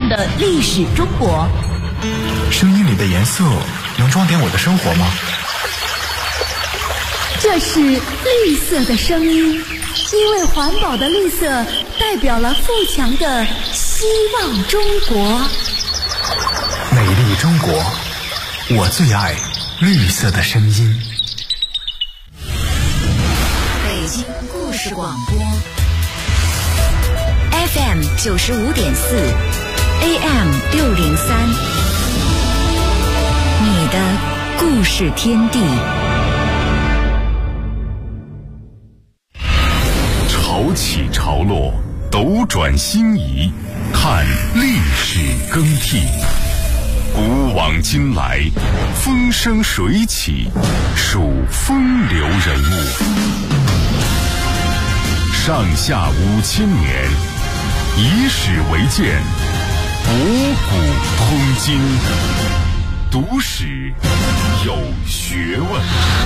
的历史中国。 声音里的颜色能装点我的生活吗？ 这是绿色的声音，因为环保的绿色代表了富强的希望中国。 美丽中国，我最爱绿色的声音。 北京故事广播 FM 95.4 AM 603，你的故事天地。 潮起潮落，斗转星移，看历史更替。古往今来，风生水起，数风流人物。上下5000年，以史为鉴，博古通今。读史有学问。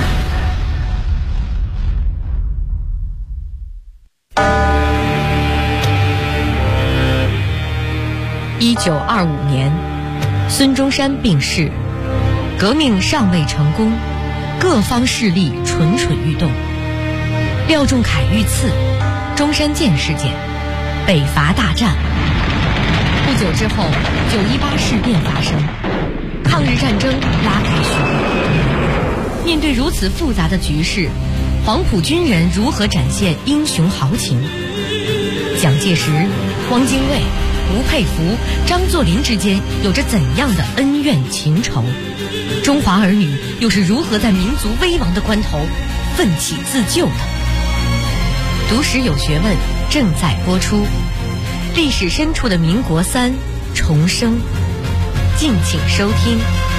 1925年，孙中山病逝，革命尚未成功，各方势力蠢蠢欲动。廖仲恺遇刺，中山舰事件，北伐大战。不久之后，918事变发生，抗日战争拉开序幕。面对如此复杂的局势，黄埔军人如何展现英雄豪情？蒋介石、汪精卫、吴佩孚、张作霖之间有着怎样的恩怨情仇？中华儿女又是如何在民族危亡的关头奋起自救的？读史有学问正在播出，历史深处的民国3重生，敬请收听。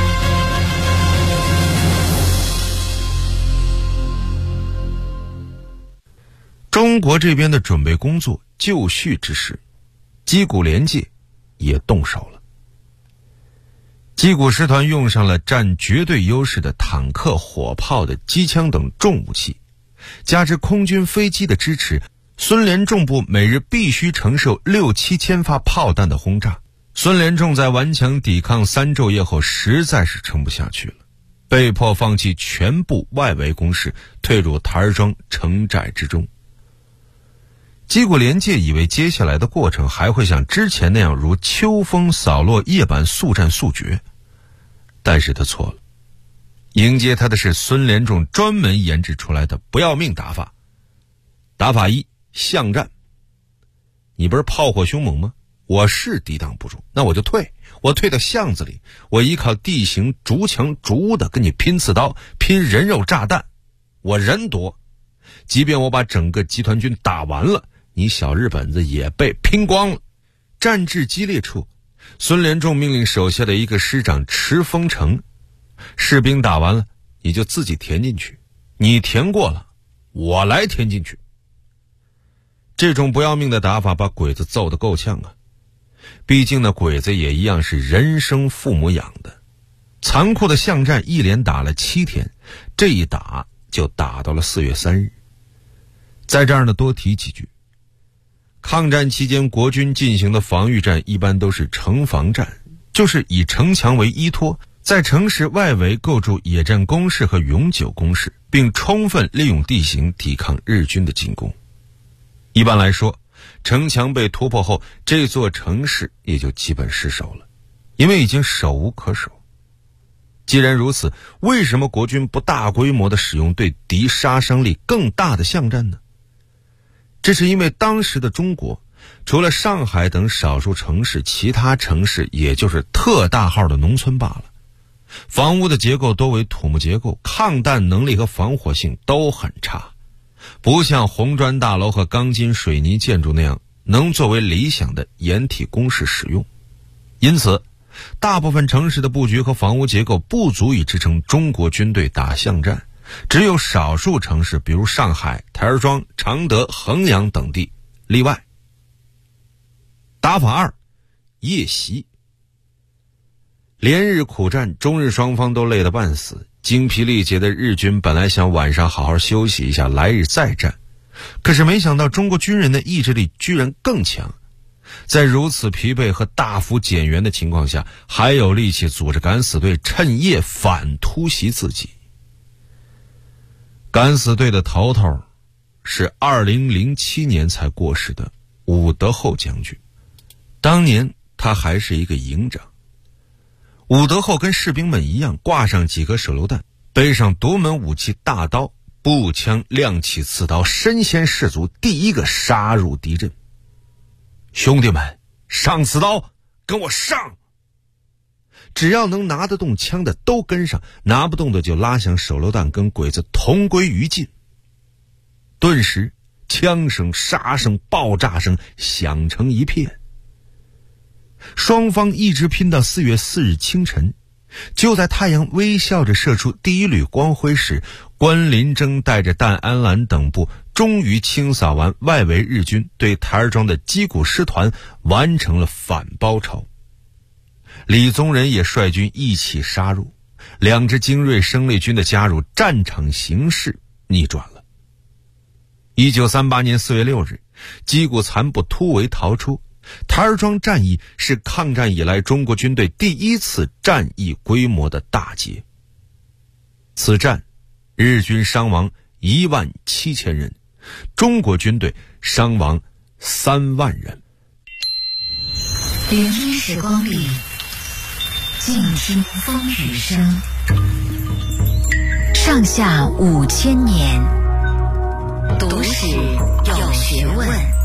中国这边的准备工作就绪之时，矶谷联界也动手了。矶谷师团用上了占绝对优势的坦克、火炮的机枪等重武器，加之空军飞机的支持，孙连仲部每日必须承受6-7千发炮弹的轰炸。孙连仲在顽强抵抗3昼夜后，实在是撑不下去了，被迫放弃全部外围攻势，退入台儿庄城寨之中。矶谷联界以为接下来的过程还会像之前那样如秋风扫落叶般速战速决，但是他错了。迎接他的是孙连仲专门研制出来的不要命打法。打法1：巷战。你不是炮火凶猛吗？我是抵挡不住，那我就退，我退到巷子里，我依靠地形逐墙逐屋的跟你拼刺刀，拼人肉炸弹，我人多，即便我把整个集团军打完了，你小日本子也被拼光了。战至激烈处，孙连仲命令手下的一个师长持封城，士兵打完了，你就自己填进去，你填过了，我来填进去。这种不要命的打法把鬼子揍得够呛啊！毕竟那鬼子也一样是人生父母养的。残酷的巷战一连打了7天，这一打就打到了4月3日。在这儿呢，多提几句。抗战期间，国军进行的防御战一般都是城防战，就是以城墙为依托，在城市外围构筑野战工事和永久工事，并充分利用地形抵抗日军的进攻。一般来说，城墙被突破后，这座城市也就基本失守了，因为已经守无可守。既然如此，为什么国军不大规模地使用对敌杀伤力更大的巷战呢？这是因为当时的中国，除了上海等少数城市，其他城市也就是特大号的农村罢了。房屋的结构多为土木结构，抗弹能力和防火性都很差，不像红砖大楼和钢筋水泥建筑那样能作为理想的掩体工事使用。因此，大部分城市的布局和房屋结构不足以支撑中国军队打巷战，只有少数城市，比如上海、台儿庄、常德、衡阳等地例外。打法2：夜袭。连日苦战，中日双方都累得半死，精疲力竭的日军本来想晚上好好休息一下，来日再战，可是没想到中国军人的意志力居然更强。 在如此疲惫和大幅减员的情况下，还有力气组织敢死队趁夜反突袭自己。敢死队的头头是2007年才过世的伍德厚将军，当年他还是一个营长。伍德厚跟士兵们一样，挂上几颗手榴弹，背上独门武器大刀、步枪、亮起刺刀，身先士卒，第一个杀入敌阵。兄弟们，上刺刀，跟我上！只要能拿得动枪的都跟上，拿不动的就拉响手榴弹，跟鬼子同归于尽。顿时枪声、杀声、爆炸声响成一片。双方一直拼到4月4日清晨，就在太阳微笑着射出第一缕光辉时，关林征带着弹安澜等部终于清扫完外围日军对台儿庄的矶谷师团，完成了反包抄。李宗仁也率军一起杀入，2支精锐生力军的加入，战场形势逆转了。1938年4月6日，矶谷残部突围逃出。台儿庄战役是抗战以来中国军队第一次战役规模的大捷。此战，日军伤亡17000人，中国军队伤亡3万人。 聆听时光里，静听风雨声。上下5000年，读史有学问。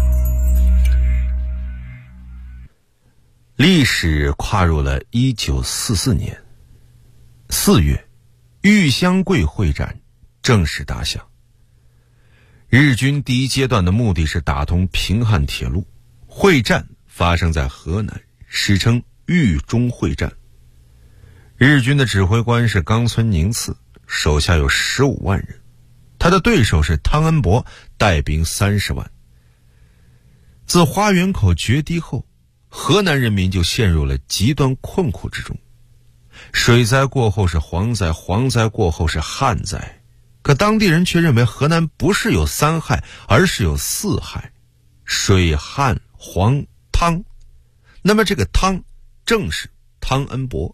历史跨入了1944年4月，玉香桂会战正式打响。日军第一阶段的目的是打通平汉铁路，会战发生在河南，史称豫中会战。日军的指挥官是冈村宁次，手下有15万人，他的对手是汤恩伯，带兵30万。自花园口决堤后，河南人民就陷入了极端困苦之中。水灾过后是蝗灾，蝗灾过后是旱灾，可当地人却认为河南不是有3害，而是有4害：水、旱、蝗、汤。那么这个汤正是汤恩伯。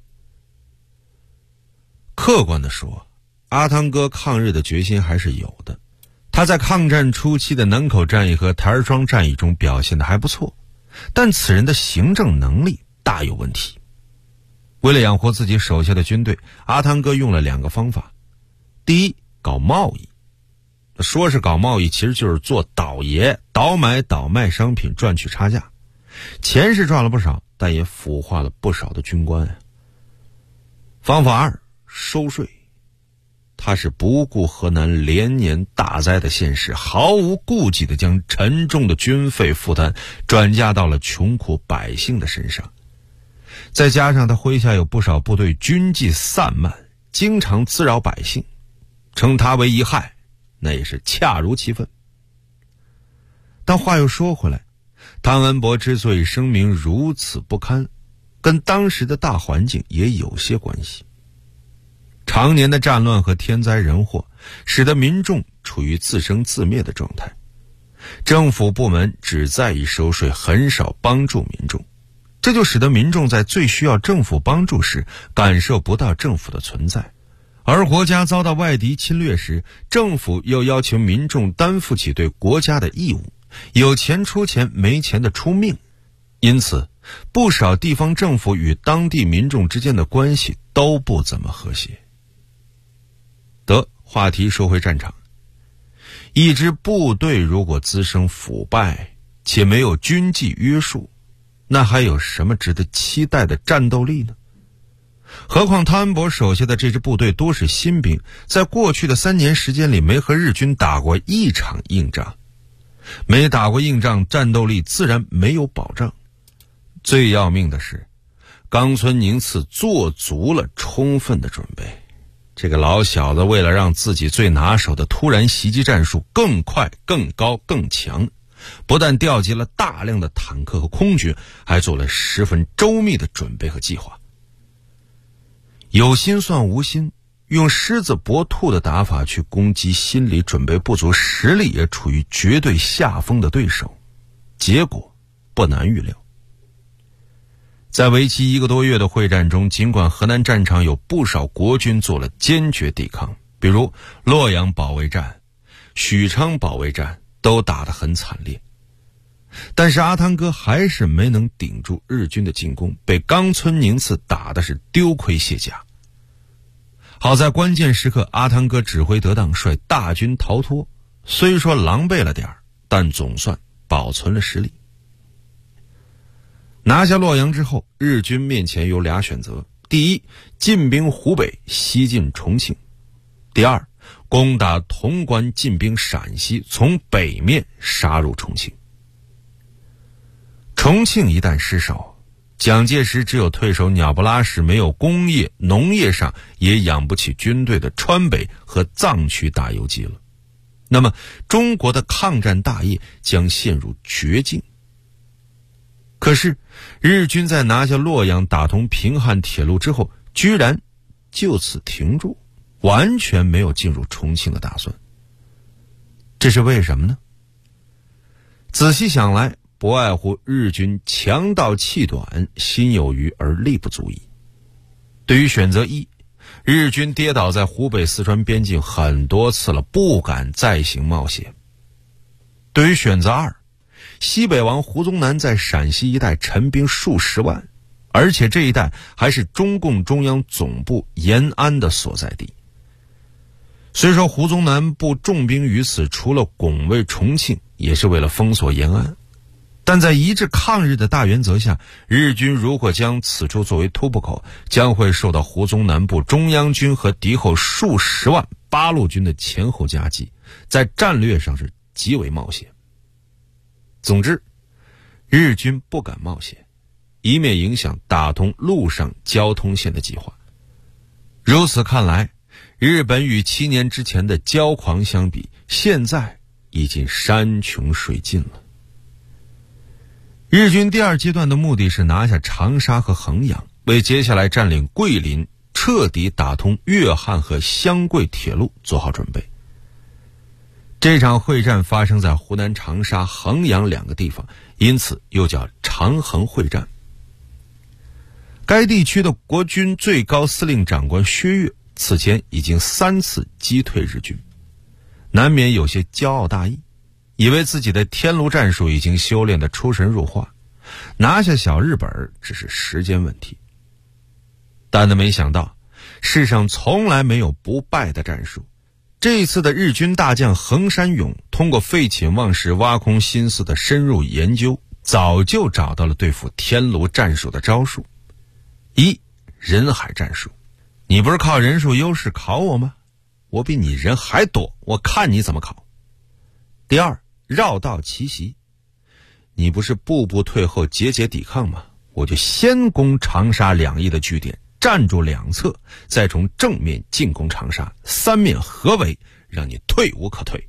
客观地说，阿汤哥抗日的决心还是有的。他在抗战初期的南口战役和台儿庄战役中表现得还不错，但此人的行政能力大有问题。为了养活自己手下的军队，阿汤哥用了2个方法。第一，搞贸易。说是搞贸易，其实就是做倒爷，倒买倒卖商品赚取差价。钱是赚了不少，但也腐化了不少的军官。方法2，收税。他是不顾河南连年大灾的现实，毫无顾忌地将沉重的军费负担转嫁到了穷苦百姓的身上。再加上他麾下有不少部队军纪散漫，经常滋扰百姓，称他为一害，那也是恰如其分。但话又说回来，汤恩伯之所以声名如此不堪，跟当时的大环境也有些关系。常年的战乱和天灾人祸使得民众处于自生自灭的状态，政府部门只在意收税，很少帮助民众，这就使得民众在最需要政府帮助时感受不到政府的存在。而国家遭到外敌侵略时，政府又要求民众担负起对国家的义务，有钱出钱，没钱的出命。因此不少地方政府与当地民众之间的关系都不怎么和谐。话题说回战场。一支部队如果滋生腐败且没有军纪约束，那还有什么值得期待的战斗力呢？何况汤恩伯手下的这支部队多是新兵，在过去的3年时间里没和日军打过一场硬仗，没打过硬仗，战斗力自然没有保障。最要命的是，冈村宁次做足了充分的准备。这个老小子为了让自己最拿手的突然袭击战术更快、更高、更强，不但调集了大量的坦克和空军，还做了十分周密的准备和计划。有心算无心，用狮子搏兔的打法去攻击心理准备不足、实力也处于绝对下风的对手，结果不难预料。 在为期1个多月的会战中，尽管河南战场有不少国军做了坚决抵抗，比如洛阳保卫战、许昌保卫战都打得很惨烈，但是阿汤哥还是没能顶住日军的进攻，被冈村宁次打的是丢盔卸甲。好在关键时刻阿汤哥指挥得当，率大军逃脱，虽说狼狈了点儿，但总算保存了实力。拿下洛阳之后，日军面前有俩选择：第一，进兵湖北西进重庆；第二，攻打潼关进兵陕西，从北面杀入重庆。重庆一旦失守，蒋介石只有退守鸟不拉屎，没有工业农业上也养不起军队的川北和藏区大游击了。那么中国的抗战大业将陷入绝境。可是日军在拿下洛阳打通平汉铁路之后，居然就此停住，完全没有进入重庆的打算。这是为什么呢？仔细想来，不外乎日军强盗气短，心有余而力不足矣。对于选择一，日军跌倒在湖北四川边境很多次了，不敢再行冒险。对于选择二，西北王胡宗南在陕西一带陈兵数十万，而且这一带还是中共中央总部延安的所在地。虽说胡宗南部重兵于此，除了拱卫重庆，也是为了封锁延安，但在一致抗日的大原则下，日军如果将此处作为突破口，将会受到胡宗南部中央军和敌后数十万八路军的前后夹击，在战略上是极为冒险。总之，日军不敢冒险，以免影响打通陆上交通线的计划。如此看来，日本与7年之前的骄狂相比，现在已经山穷水尽了。日军第二阶段的目的是拿下长沙和衡阳，为接下来占领桂林、彻底打通粤汉和湘桂铁路做好准备。这场会战发生在湖南长沙、衡阳两个地方，因此又叫长衡会战。该地区的国军最高司令长官薛岳此前已经3次击退日军，难免有些骄傲大意，以为自己的天炉战术已经修炼得出神入化，拿下小日本只是时间问题。但他没想到，世上从来没有不败的战术。这一次的日军大将横山勇通过废寝忘食、挖空心思的深入研究，早就找到了对付天炉战术的招数。一，人海战术。你不是靠人数优势考我吗？我比你人还多，我看你怎么考。第二，绕道奇袭。你不是步步退后、节节抵抗吗？我就先攻长沙2翼的据点，站住两侧，再从正面进攻长沙，3面合围，让你退无可退。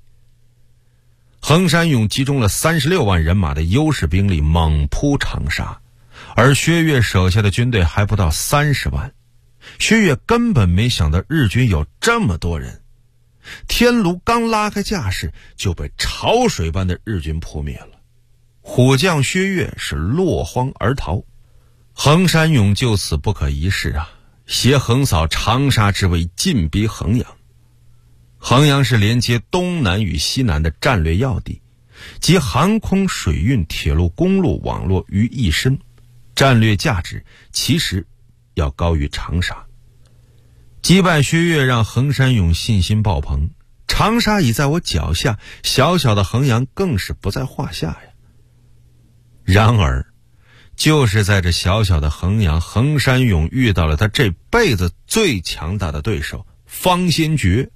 横山勇集中了36万人马的优势兵力猛扑长沙，而薛岳手下的军队还不到30万。薛岳根本没想到日军有这么多人，天炉刚拉开架势，就被潮水般的日军扑灭了。虎将薛岳是落荒而逃，横山勇就此不可一世啊，携横扫长沙之威，进逼衡阳。衡阳是连接东南与西南的战略要地，集航空、水运、铁路、公路网络于一身，战略价值其实要高于长沙。击败薛岳让横山勇信心爆棚，长沙已在我脚下，小小的衡阳更是不在话下呀。然而就是在这小小的衡阳，横山勇遇到了他这辈子最强大的对手方先觉。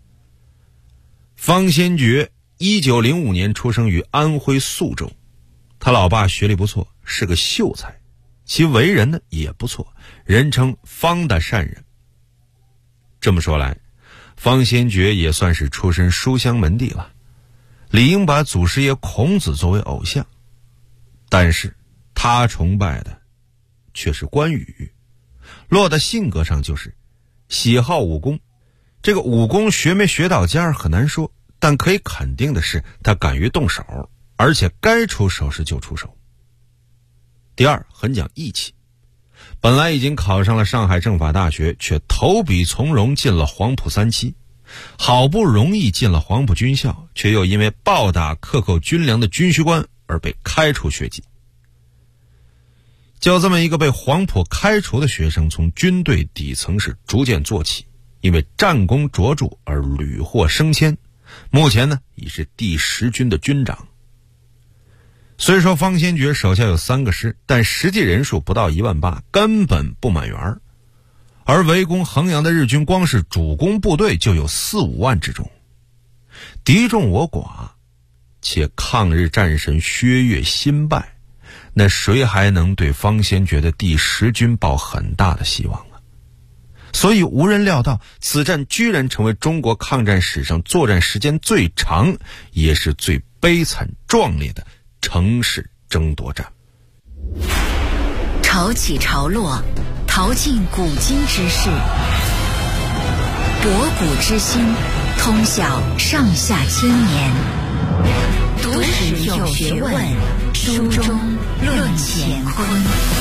方先觉1905年出生于安徽宿州，他老爸学历不错，是个秀才，其为人呢也不错，人称方大善人。这么说来，方先觉也算是出身书香门第了，理应把祖师爷孔子作为偶像。但是他崇拜的却是关羽，落到性格上就是喜好武功。这个武功学没学到家很难说，但可以肯定的是他敢于动手，而且该出手时就出手。 第二，很讲义气。本来已经考上了上海政法大学，却投笔从戎进了黄埔3期，好不容易进了黄埔军校，却又因为暴打克扣军粮的军需官而被开除学籍。就这么一个被黄埔开除的学生，从军队底层是逐渐做起，因为战功卓著而屡获升迁，目前呢已是第10军的军长。虽说方先觉手下有3个师，但实际人数不到18000，根本不满员。而围攻衡阳的日军光是主攻部队就有4-5万之众，敌众我寡，且抗日战神薛岳新败，那谁还能对方先觉的第10军抱很大的希望啊？所以无人料到此战居然成为中国抗战史上作战时间最长也是最悲惨壮烈的城市争夺战。 潮起潮落，淘尽古今之事，博古之心，通晓上下千年。读史有学问，书中论乾坤。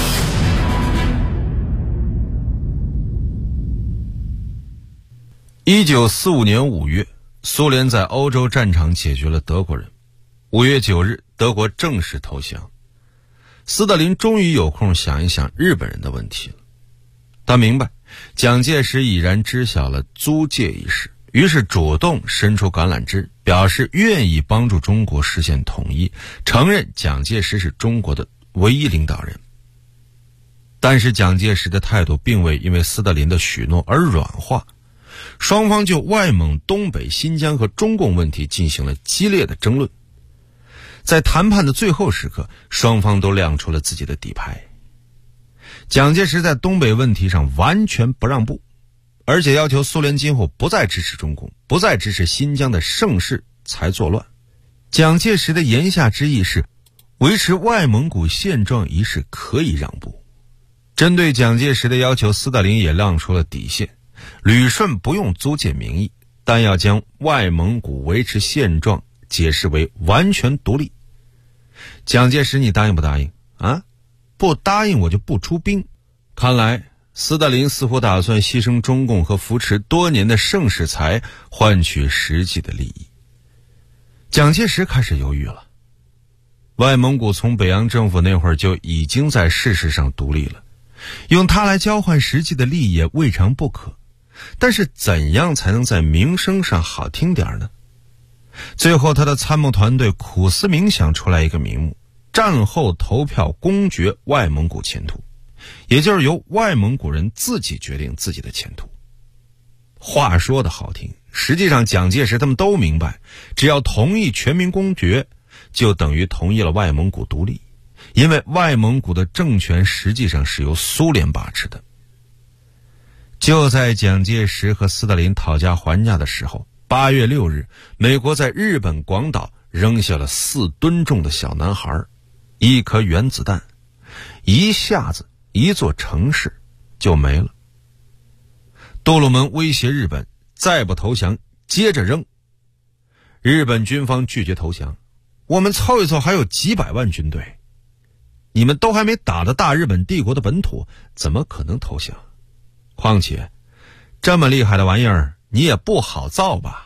1945年5月，苏联在欧洲战场解决了德国人。5月9日，德国正式投降。斯大林终于有空想一想日本人的问题了。他明白蒋介石已然知晓了租界一事，于是主动伸出橄榄枝，表示愿意帮助中国实现统一，承认蒋介石是中国的唯一领导人。但是蒋介石的态度并未因为斯大林的许诺而软化，双方就外蒙、东北、新疆和中共问题进行了激烈的争论。在谈判的最后时刻，双方都亮出了自己的底牌。蒋介石在东北问题上完全不让步，而且要求苏联今后不再支持中共，不再支持新疆的盛世才作乱。蒋介石的言下之意是，维持外蒙古现状一事可以让步。针对蒋介石的要求，斯大林也亮出了底线，旅顺不用租界名义，但要将外蒙古维持现状解释为完全独立。蒋介石，你答应不答应啊？不答应我就不出兵。看来斯大林似乎打算牺牲中共和扶持多年的盛世才换取实际的利益。蒋介石开始犹豫了。外蒙古从北洋政府那会儿就已经在事实上独立了，用它来交换实际的利益也未尝不可，但是怎样才能在名声上好听点呢？最后他的参谋团队苦思冥想出来一个名目：战后投票公决外蒙古前途，也就是由外蒙古人自己决定自己的前途。话说的好听，实际上蒋介石他们都明白，只要同意全民公决，就等于同意了外蒙古独立，因为外蒙古的政权实际上是由苏联把持的。就在蒋介石和斯大林讨价还价的时候，8月6日，美国在日本广岛扔下了4吨重的小男孩，1颗原子弹，一下子一座城市就没了。杜鲁门威胁日本，再不投降接着扔。日本军方拒绝投降，我们凑一凑还有几百万军队，你们都还没打到大日本帝国的本土，怎么可能投降？况且这么厉害的玩意儿你也不好造吧。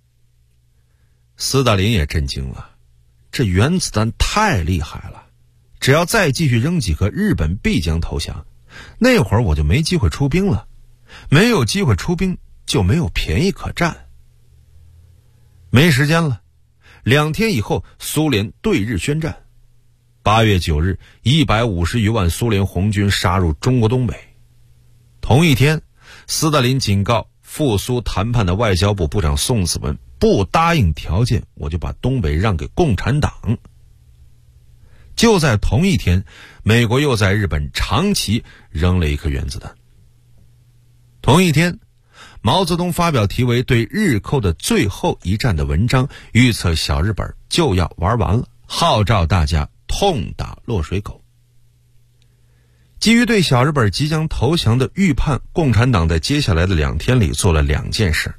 斯大林也震惊了，这原子弹太厉害了，只要再继续扔几颗，日本必将投降，那会儿我就没机会出兵了，没有机会出兵就没有便宜可占。没时间了，2天以后苏联对日宣战。8月9日，150余万苏联红军杀入中国东北。同一天，斯大林警告赴苏谈判的外交部部长宋子文，不答应条件，我就把东北让给共产党。就在同一天，美国又在日本长崎扔了1颗原子弹。同一天，毛泽东发表题为《对日寇的最后一战》的文章，预测小日本就要玩完了，号召大家痛打落水狗。基于对小日本即将投降的预判，共产党在接下来的2天里做了2件事。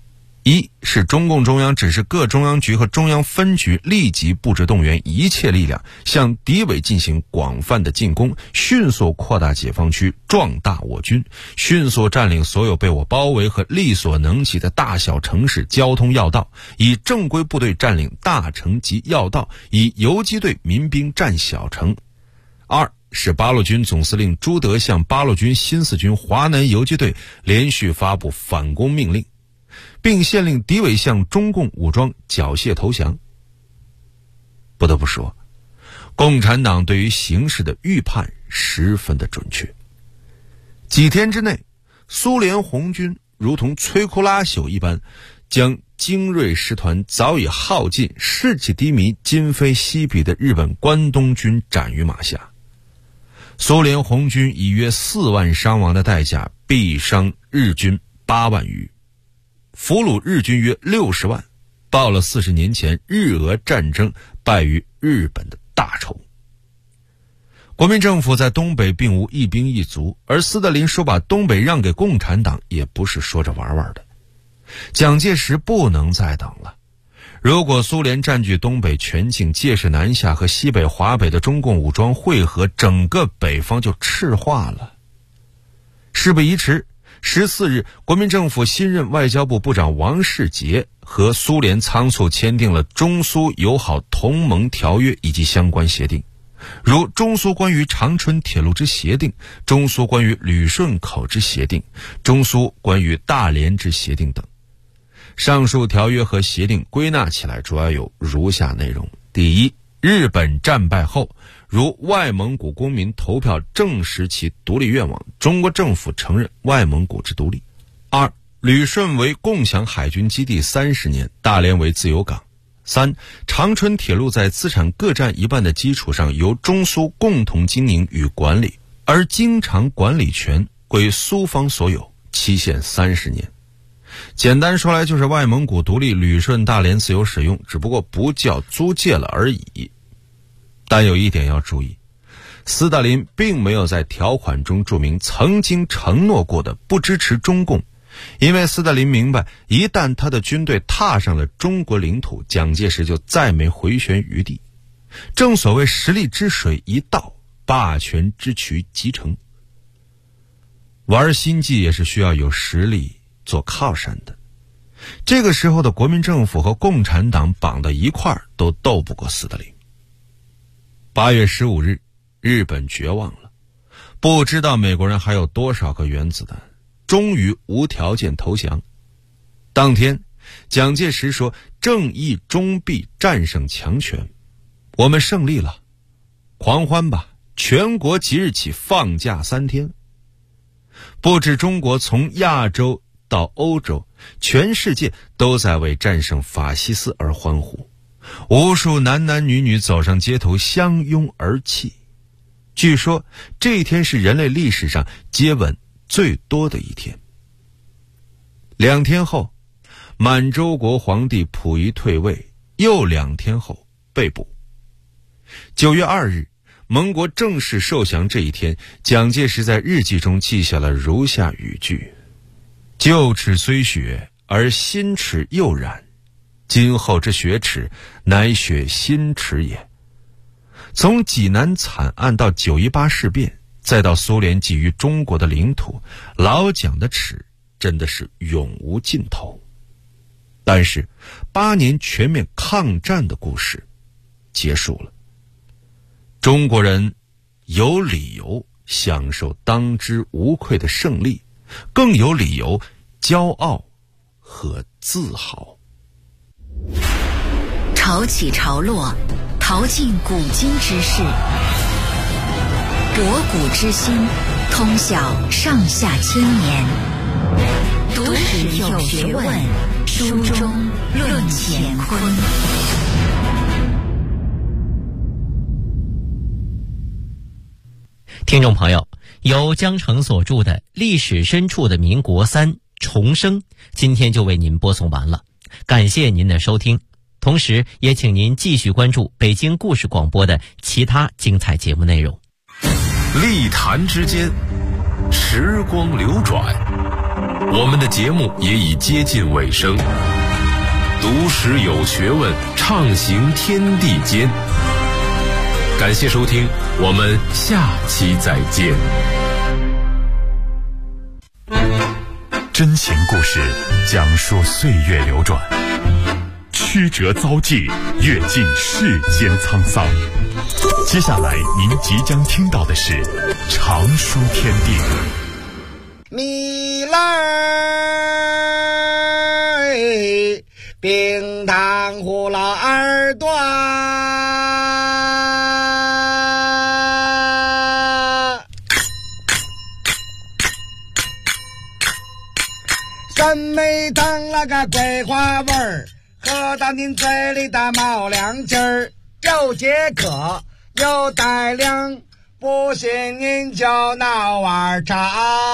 一是中共中央指示各中央局和中央分局立即布置动员一切力量，向敌伪进行广泛的进攻，迅速扩大解放区，壮大我军，迅速占领所有被我包围和力所能及的大小城市交通要道，以正规部队占领大城及要道，以游击队民兵占小城。二是八路军总司令朱德向八路军新四军华南游击队连续发布反攻命令，并限令敌伪向中共武装缴械投降。不得不说，共产党对于形势的预判十分的准确。几天之内，苏联红军如同摧枯拉朽一般，将精锐师团早已耗尽、士气低迷、今非昔比的日本关东军斩于马下。苏联红军以约4万伤亡的代价毙伤日军8万余，俘虏日军约60万，报了40年前日俄战争败于日本的大仇。国民政府在东北并无一兵一卒，而斯大林说把东北让给共产党也不是说着玩玩的。蒋介石不能再等了，如果苏联占据东北全境，届时南下和西北华北的中共武装汇合，整个北方就赤化了。事不宜迟，14日，国民政府新任外交部部长王世杰和苏联仓促签订了中苏友好同盟条约以及相关协定，如中苏关于长春铁路之协定、中苏关于旅顺口之协定、中苏关于大连之协定等。上述条约和协定归纳起来主要有如下内容：第一，日本战败后，如外蒙古公民投票证实其独立愿望，中国政府承认外蒙古之独立。二，旅顺为共享海军基地30年，大连为自由港。三，长春铁路在资产各占一半的基础上，由中苏共同经营与管理，而经常管理权归苏方所有，期限30年。简单说来就是外蒙古独立，旅顺大连自由使用，只不过不叫租界了而已。但有一点要注意，斯大林并没有在条款中注明曾经承诺过的不支持中共，因为斯大林明白，一旦他的军队踏上了中国领土，蒋介石就再没回旋余地。正所谓实力之水一到，霸权之渠即成。玩心计也是需要有实力做靠山的，这个时候的国民政府和共产党绑到一块儿都斗不过斯大林。8月15日，日本绝望了，不知道美国人还有多少个原子弹，终于无条件投降。当天，蒋介石说：“正义终必战胜强权，我们胜利了，狂欢吧！全国即日起放假3天。”不止中国，从亚洲到欧洲，全世界都在为战胜法西斯而欢呼，无数男男女女走上街头相拥而泣。据说这一天是人类历史上接吻最多的一天。2天后，满洲国皇帝溥仪退位，又2天后被捕。9月2日，盟国正式受降这一天，蒋介石在日记中记下了如下语句：旧耻虽雪，而新耻又染，今后之雪耻，乃雪新耻也。从济南惨案到918事变，再到苏联觊觎中国的领土，老蒋的耻真的是永无尽头。但是8年全面抗战的故事结束了，中国人有理由享受当之无愧的胜利，更有理由骄傲和自豪。 潮起潮落，淘尽古今之事，博古之今，通晓上下千年。读史有学问，书中论乾坤。 听众朋友，由江城所著的《历史深处的民国3重生》，今天就为您播送完了，感谢您的收听。同时也请您继续关注北京故事广播的其他精彩节目内容。 历坛之间，时光流转，我们的节目也已接近尾声。 读史有学问，畅行天地间。感谢收听，我们下期再见。 真情故事讲述岁月流转，曲折遭际，阅尽世间沧桑。接下来您即将听到的是常书天地。 米来冰糖葫芦耳朵，酸梅汤那个桂花味儿，喝到您嘴里的冒凉劲儿，又解渴又带凉，不信您就闹碗茶。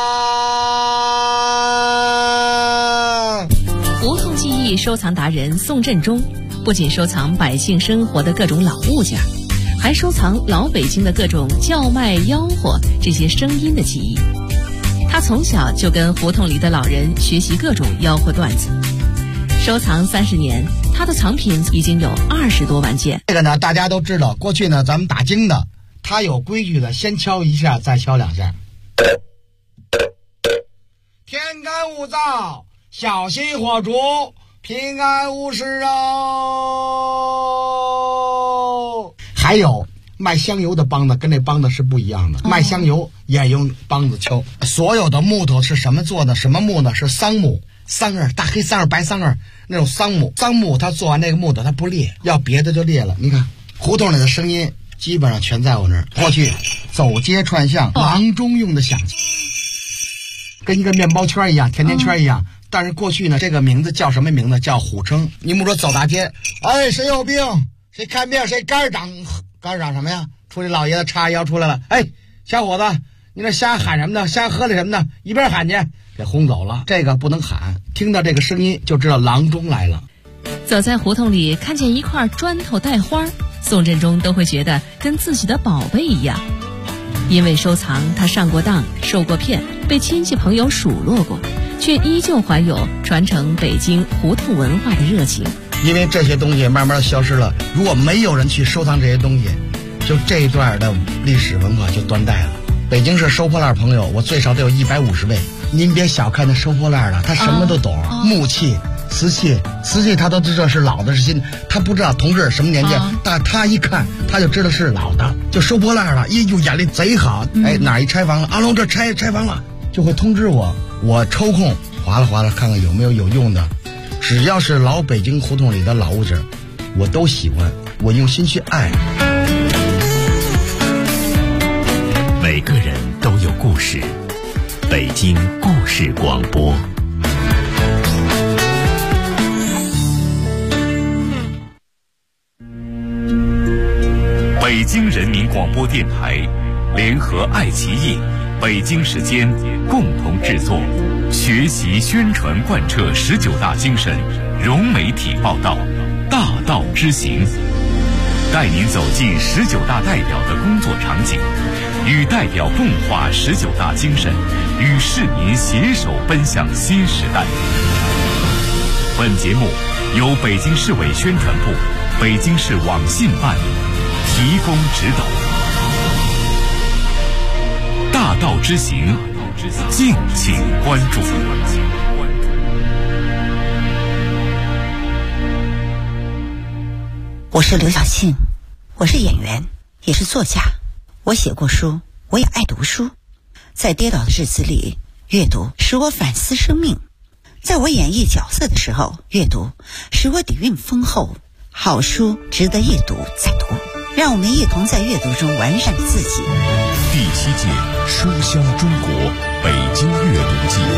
胡同记忆收藏达人宋振中不仅收藏百姓生活的各种老物件，还收藏老北京的各种叫卖吆喝这些声音的记忆。他从小就跟胡同里的老人学习各种吆喝段子，收藏30年，他的藏品已经有20多万件。 这个呢，大家都知道，过去呢咱们打更的，他有规矩的，先敲一下，再敲2下。天干物燥，小心火烛，平安无事哦。还有卖香油的梆子跟这梆子是不一样的，卖香油也用梆子敲。所有的木头是什么做的？什么木呢？是桑木，桑叶，大黑桑叶、白桑叶那种桑木。桑木它做完那个木头它不裂，要别的就裂了。你看胡同里的声音基本上全在我那儿。过去走街串巷，郎中用的响器，跟一个面包圈一样，甜甜圈一样。但是过去呢，这个名字叫什么名字？叫虎称。你们说走大街，哎，谁有病？谁看病？谁肝长什么呀？出来老爷子叉腰出来了，哎，小伙子，你那瞎喊什么呢？瞎喝的什么呢？一边喊去，给轰走了。这个不能喊，听到这个声音就知道郎中来了。 走在胡同里，看见一块砖头带花，宋振中都会觉得跟自己的宝贝一样。因为收藏，他上过当，受过骗，被亲戚朋友数落过，却依旧怀有传承北京胡同文化的热情。 因为这些东西慢慢消失了，如果没有人去收藏这些东西，就这一段的历史文化就断代了。北京市收破烂朋友，我最少得有150位。您别小看那收破烂的，他什么都懂，木器、瓷器他都知道是老的是新的，他不知道同志什么年纪，但他一看他就知道是老的，就收破烂了。哎呦，眼力贼好，哎，哪一拆房了？阿龙这拆房了，就会通知我，我抽空划拉看看有没有用的。只要是老北京胡同里的老物件，我都喜欢，我用心去爱。 每个人都有故事，北京故事广播。 北京人民广播电台联合爱奇艺、北京时间共同制作，学习宣传贯彻19大精神，融媒体报道，大道之行，带您走进19大代表的工作场景，与代表共话19大精神，与市民携手奔向新时代。本节目由北京市委宣传部、北京市网信办提供指导。大道之行，敬请关注。 我是刘晓庆，我是演员，也是作家。我写过书，我也爱读书。在跌倒的日子里，阅读使我反思生命；在我演绎角色的时候，阅读使我底蕴丰厚。好书值得一读再读，让我们一同在阅读中完善自己。 第7届书香中国北